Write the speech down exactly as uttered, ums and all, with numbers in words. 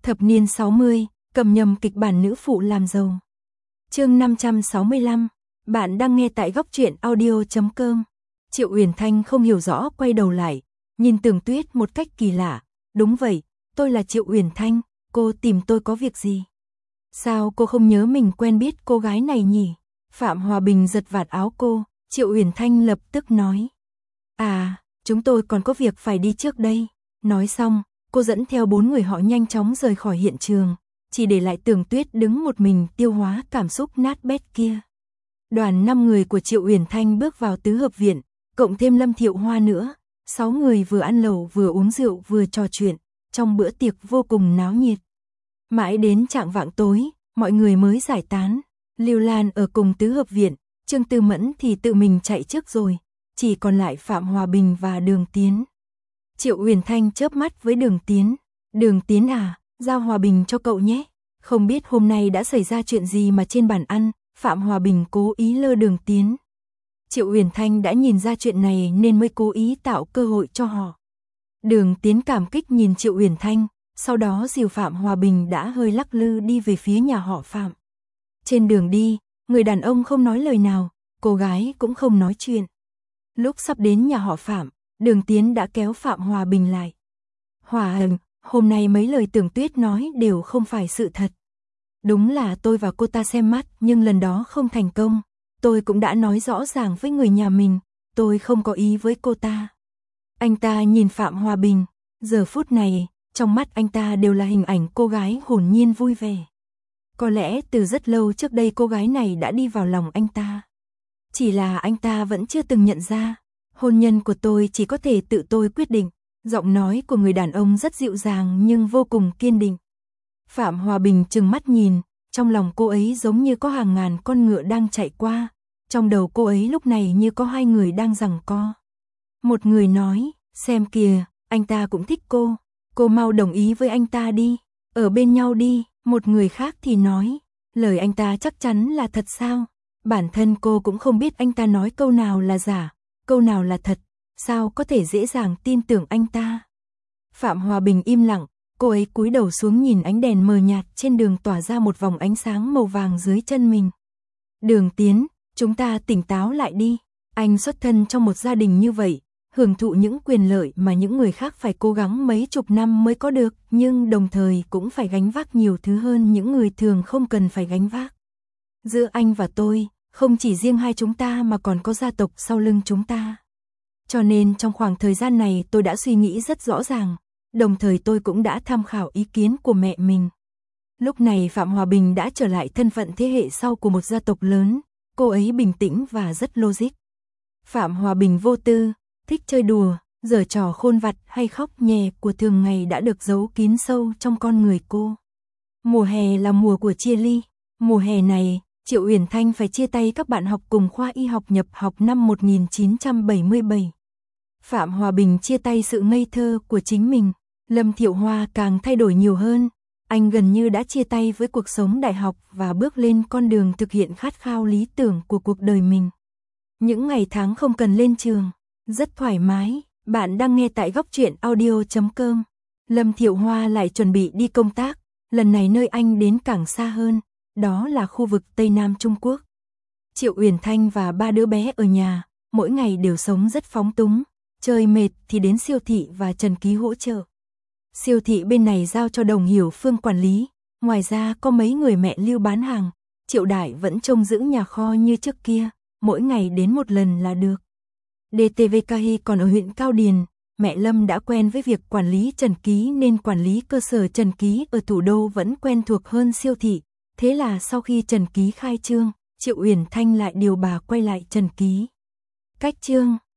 Thập niên sáu mươi, cầm nhầm kịch bản nữ phụ làm giàu. Chương năm trăm sáu mươi lăm, bạn đang nghe tại góc truyện audio chấm com. Triệu Uyển Thanh không hiểu rõ quay đầu lại, nhìn Tưởng Tuyết một cách kỳ lạ. Đúng vậy, tôi là Triệu Uyển Thanh, cô tìm tôi có việc gì? Sao cô không nhớ mình quen biết cô gái này nhỉ? Phạm Hòa Bình giật vạt áo cô, Triệu Uyển Thanh lập tức nói. À, chúng tôi còn có việc phải đi trước đây. Nói xong, cô dẫn theo bốn người họ nhanh chóng rời khỏi hiện trường, chỉ để lại Tưởng Tuyết đứng một mình tiêu hóa cảm xúc nát bét kia. Đoàn năm người của Triệu Uyển Thanh bước vào tứ hợp viện, cộng thêm Lâm Thiệu Hoa nữa, sáu người vừa ăn lẩu vừa uống rượu vừa trò chuyện, trong bữa tiệc vô cùng náo nhiệt. Mãi đến chạng vạng tối, mọi người mới giải tán. Lưu Lan ở cùng tứ hợp viện, Trương Tư Mẫn thì tự mình chạy trước rồi, chỉ còn lại Phạm Hòa Bình và Đường Tiến. Triệu Uyển Thanh chớp mắt với Đường Tiến. Đường Tiến à, giao Hòa Bình cho cậu nhé. Không biết hôm nay đã xảy ra chuyện gì mà trên bàn ăn, Phạm Hòa Bình cố ý lơ Đường Tiến. Triệu Uyển Thanh đã nhìn ra chuyện này nên mới cố ý tạo cơ hội cho họ. Đường Tiến cảm kích nhìn Triệu Uyển Thanh, sau đó dìu Phạm Hòa Bình đã hơi lắc lư đi về phía nhà họ Phạm. Trên đường đi, người đàn ông không nói lời nào, cô gái cũng không nói chuyện. Lúc sắp đến nhà họ Phạm, Đường Tiến đã kéo Phạm Hòa Bình lại. Hòa Hằng, hôm nay mấy lời Tưởng Tuyết nói đều không phải sự thật. Đúng là tôi và cô ta xem mắt, nhưng lần đó không thành công. Tôi cũng đã nói rõ ràng với người nhà mình, tôi không có ý với cô ta. Anh ta nhìn Phạm Hòa Bình, giờ phút này, trong mắt anh ta đều là hình ảnh cô gái hồn nhiên vui vẻ. Có lẽ từ rất lâu trước đây cô gái này đã đi vào lòng anh ta. Chỉ là anh ta vẫn chưa từng nhận ra. Hôn nhân của tôi chỉ có thể tự tôi quyết định. Giọng nói của người đàn ông rất dịu dàng nhưng vô cùng kiên định. Phạm Hòa Bình trừng mắt nhìn, trong lòng cô ấy giống như có hàng ngàn con ngựa đang chạy qua. Trong đầu cô ấy lúc này như có hai người đang giằng co. Một người nói, xem kìa, anh ta cũng thích cô. Cô mau đồng ý với anh ta đi, ở bên nhau đi. Một người khác thì nói, lời anh ta chắc chắn là thật sao? Bản thân cô cũng không biết anh ta nói câu nào là giả, câu nào là thật, sao có thể dễ dàng tin tưởng anh ta? Phạm Hòa Bình im lặng, cô ấy cúi đầu xuống nhìn ánh đèn mờ nhạt trên đường tỏa ra một vòng ánh sáng màu vàng dưới chân mình. Đường Tiến, chúng ta tỉnh táo lại đi, anh xuất thân trong một gia đình như vậy, hưởng thụ những quyền lợi mà những người khác phải cố gắng mấy chục năm mới có được, nhưng đồng thời cũng phải gánh vác nhiều thứ hơn những người thường không cần phải gánh vác. Giữa anh và tôi, không chỉ riêng hai chúng ta mà còn có gia tộc sau lưng chúng ta. Cho nên trong khoảng thời gian này tôi đã suy nghĩ rất rõ ràng, đồng thời tôi cũng đã tham khảo ý kiến của mẹ mình. Lúc này Phạm Hòa Bình đã trở lại thân phận thế hệ sau của một gia tộc lớn, cô ấy bình tĩnh và rất logic. Phạm Hòa Bình vô tư, thích chơi đùa, giở trò khôn vặt hay khóc nhè của thường ngày đã được giấu kín sâu trong con người cô. Mùa hè là mùa của chia ly. Mùa hè này, Triệu Uyển Thanh phải chia tay các bạn học cùng khoa y học nhập học năm một nghìn chín trăm bảy mươi bảy. Phạm Hòa Bình chia tay sự ngây thơ của chính mình. Lâm Thiệu Hoa càng thay đổi nhiều hơn. Anh gần như đã chia tay với cuộc sống đại học và bước lên con đường thực hiện khát khao lý tưởng của cuộc đời mình. Những ngày tháng không cần lên trường, rất thoải mái. Bạn đang nghe tại góc truyện audio chấm com. Lâm Thiệu Hoa lại chuẩn bị đi công tác, lần này nơi anh đến càng xa hơn, đó là khu vực Tây Nam Trung Quốc. Triệu Uyển Thanh và ba đứa bé ở nhà, mỗi ngày đều sống rất phóng túng, chơi mệt thì đến siêu thị và Trần Ký hỗ trợ. Siêu thị bên này giao cho Đồng Hiểu Phương quản lý, ngoài ra có mấy người mẹ lưu bán hàng, Triệu Đại vẫn trông giữ nhà kho như trước kia, mỗi ngày đến một lần là được. đê tê vê ca i còn ở huyện Cao Điền, mẹ Lâm đã quen với việc quản lý Trần Ký nên quản lý cơ sở Trần Ký ở thủ đô vẫn quen thuộc hơn siêu thị. Thế là sau khi Trần Ký khai trương, Triệu Uyển Thanh lại điều bà quay lại Trần Ký. Cách trương,